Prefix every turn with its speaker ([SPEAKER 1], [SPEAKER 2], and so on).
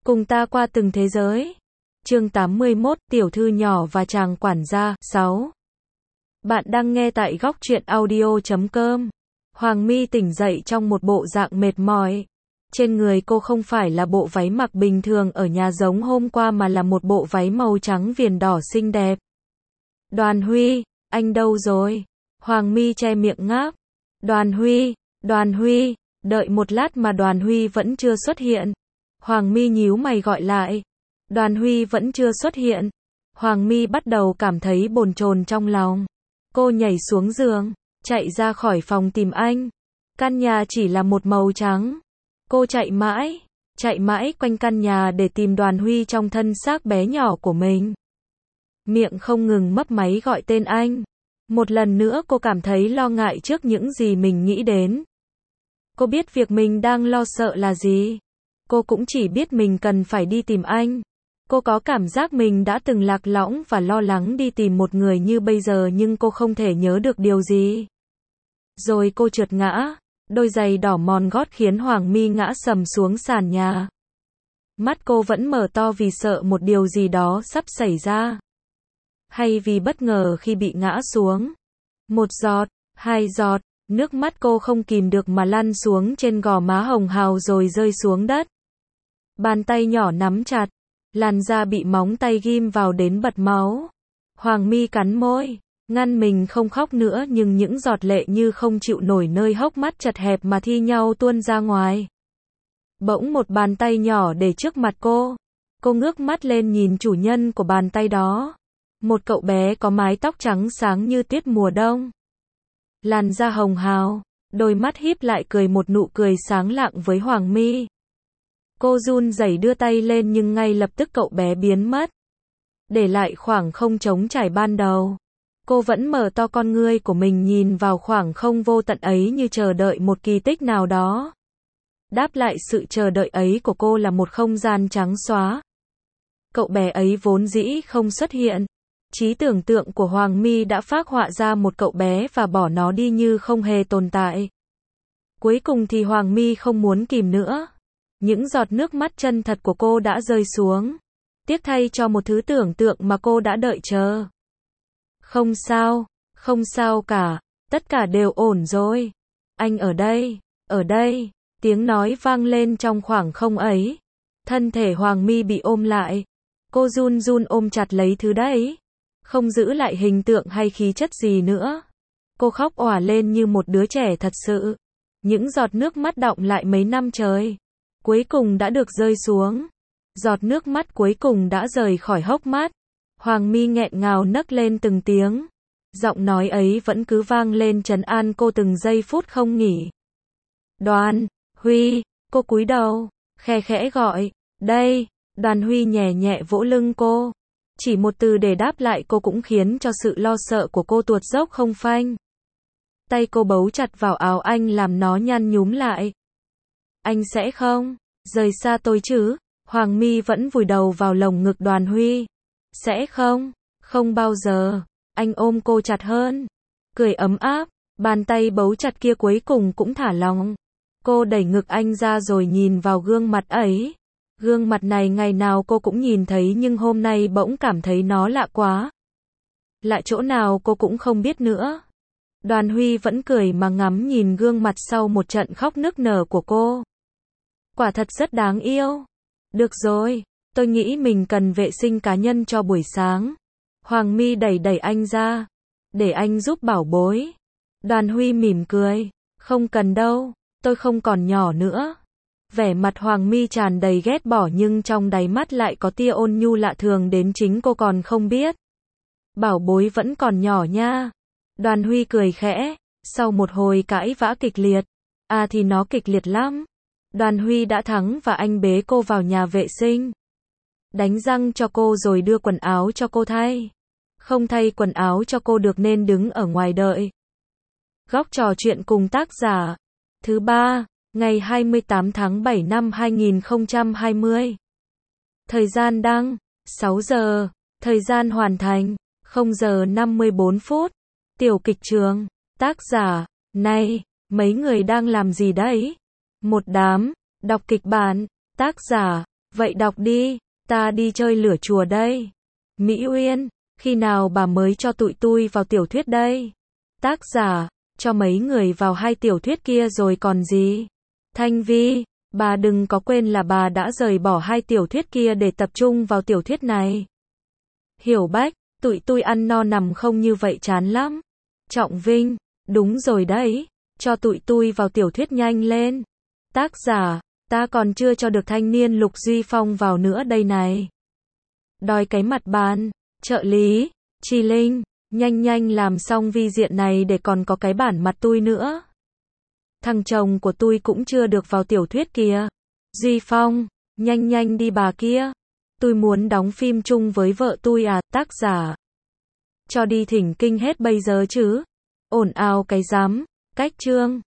[SPEAKER 1] Cùng ta qua từng thế giới. Chương 81, tiểu thư nhỏ và chàng quản gia, 6. Bạn đang nghe tại góc truyện audio.com. Hoàng My tỉnh dậy trong một bộ dạng mệt mỏi. Trên người cô không phải là bộ váy mặc bình thường ở nhà giống hôm qua mà là một bộ váy màu trắng viền đỏ xinh đẹp. Đoàn Huy, anh đâu rồi? Hoàng My che miệng ngáp. Đoàn Huy, đợi một lát mà Đoàn Huy vẫn chưa xuất hiện. Hoàng My nhíu mày gọi lại. Đoàn Huy vẫn chưa xuất hiện. Hoàng My bắt đầu cảm thấy bồn chồn trong lòng. Cô nhảy xuống giường, chạy ra khỏi phòng tìm anh. Căn nhà chỉ là một màu trắng. Cô chạy mãi quanh căn nhà để tìm Đoàn Huy trong thân xác bé nhỏ của mình. Miệng không ngừng mấp máy gọi tên anh. Một lần nữa cô cảm thấy lo ngại trước những gì mình nghĩ đến. Cô biết việc mình đang lo sợ là gì. Cô cũng chỉ biết mình cần phải đi tìm anh. Cô có cảm giác mình đã từng lạc lõng và lo lắng đi tìm một người như bây giờ nhưng cô không thể nhớ được điều gì. Rồi cô trượt ngã. Đôi giày đỏ mòn gót khiến Hoàng My ngã sầm xuống sàn nhà. Mắt cô vẫn mở to vì sợ một điều gì đó sắp xảy ra. Hay vì bất ngờ khi bị ngã xuống. Một giọt, hai giọt, nước mắt cô không kìm được mà lăn xuống trên gò má hồng hào rồi rơi xuống đất. Bàn tay nhỏ nắm chặt, làn da bị móng tay ghim vào đến bật máu. Hoàng My cắn môi, ngăn mình không khóc nữa nhưng những giọt lệ như không chịu nổi nơi hốc mắt chật hẹp mà thi nhau tuôn ra ngoài. Bỗng một bàn tay nhỏ để trước mặt cô. Cô ngước mắt lên nhìn chủ nhân của bàn tay đó. Một cậu bé có mái tóc trắng sáng như tuyết mùa đông. Làn da hồng hào, đôi mắt híp lại cười một nụ cười sáng lạng với Hoàng My. Cô run rẩy đưa tay lên nhưng ngay lập tức cậu bé biến mất. Để lại khoảng không trống trải ban đầu. Cô vẫn mở to con ngươi của mình nhìn vào khoảng không vô tận ấy như chờ đợi một kỳ tích nào đó. Đáp lại sự chờ đợi ấy của cô là một không gian trắng xóa. Cậu bé ấy vốn dĩ không xuất hiện. Trí tưởng tượng của Hoàng My đã phác họa ra một cậu bé và bỏ nó đi như không hề tồn tại. Cuối cùng thì Hoàng My không muốn kìm nữa. Những giọt nước mắt chân thật của cô đã rơi xuống. Tiếc thay cho một thứ tưởng tượng mà cô đã đợi chờ. Không sao cả, tất cả đều ổn rồi. Anh ở đây, tiếng nói vang lên trong khoảng không ấy. Thân thể Hoàng My bị ôm lại. Cô run run ôm chặt lấy thứ đấy. Không giữ lại hình tượng hay khí chất gì nữa. Cô khóc òa lên như một đứa trẻ thật sự. Những giọt nước mắt đọng lại mấy năm trời. Cuối cùng đã được rơi xuống. Giọt nước mắt cuối cùng đã rời khỏi hốc mắt. Hoàng My nghẹn ngào nấc lên từng tiếng. Giọng nói ấy vẫn cứ vang lên trấn an cô từng giây phút không nghỉ. Đoàn Huy, cô cúi đầu, khe khẽ gọi, đây. Đoàn Huy nhẹ nhẹ vỗ lưng cô. Chỉ một từ để đáp lại cô cũng khiến cho sự lo sợ của cô tuột dốc không phanh. Tay cô bấu chặt vào áo anh làm nó nhăn nhúm lại. Anh sẽ không rời xa tôi chứ? Hoàng My vẫn vùi đầu vào lồng ngực Đoàn Huy. Sẽ không bao giờ. Anh ôm cô chặt hơn. Cười ấm áp, bàn tay bấu chặt kia cuối cùng cũng thả lỏng. Cô đẩy ngực anh ra rồi nhìn vào gương mặt ấy. Gương mặt này ngày nào cô cũng nhìn thấy nhưng hôm nay bỗng cảm thấy nó lạ quá. Lạ chỗ nào cô cũng không biết nữa. Đoàn Huy vẫn cười mà ngắm nhìn gương mặt sau một trận khóc nức nở của cô. Quả thật rất đáng yêu. Được rồi, tôi nghĩ mình cần vệ sinh cá nhân cho buổi sáng. Hoàng My đẩy anh ra. Để anh giúp bảo bối. Đoàn Huy mỉm cười. Không cần đâu, tôi không còn nhỏ nữa. Vẻ mặt Hoàng My tràn đầy ghét bỏ nhưng trong đáy mắt lại có tia ôn nhu lạ thường đến chính cô còn không biết. Bảo bối vẫn còn nhỏ nha. Đoàn Huy cười khẽ. Sau một hồi cãi vã kịch liệt. À thì nó kịch liệt lắm. Đoàn Huy đã thắng và anh bế cô vào nhà vệ sinh. Đánh răng cho cô rồi đưa quần áo cho cô thay. Không thay quần áo cho cô được nên đứng ở ngoài đợi. Góc trò chuyện cùng tác giả. Thứ ba, ngày 28 tháng 7 năm 2020. Thời gian đăng, 6 giờ. Thời gian hoàn thành, 0 giờ 54 phút. Tiểu kịch trường. Tác giả, này, mấy người đang làm gì đấy? Một đám, đọc kịch bản. Tác giả, Vậy đọc đi, ta đi chơi lửa chùa đây. Mỹ Uyên, khi nào bà mới cho tụi tui vào tiểu thuyết đây? Tác giả, cho mấy người vào hai tiểu thuyết kia rồi còn gì? Thanh Vi, bà đừng có quên là bà đã rời bỏ hai tiểu thuyết kia để tập trung vào tiểu thuyết này. Hiểu Bách, tụi tui ăn no nằm không như vậy chán lắm. Trọng Vinh, đúng rồi đấy, cho tụi tui vào tiểu thuyết nhanh lên. Tác giả, ta còn chưa cho được thanh niên Lục Duy Phong vào nữa đây này. Đòi cái mặt bàn, trợ lý, Chi Linh, nhanh nhanh làm xong vi diện này để còn có cái bản mặt tui nữa. Thằng chồng của tui cũng chưa được vào tiểu thuyết kìa. Duy Phong, nhanh nhanh đi bà kia. Tui muốn đóng phim chung với vợ tui à, tác giả. Cho đi thỉnh kinh hết bây giờ chứ. Ồn ào cái rắm, cách chương.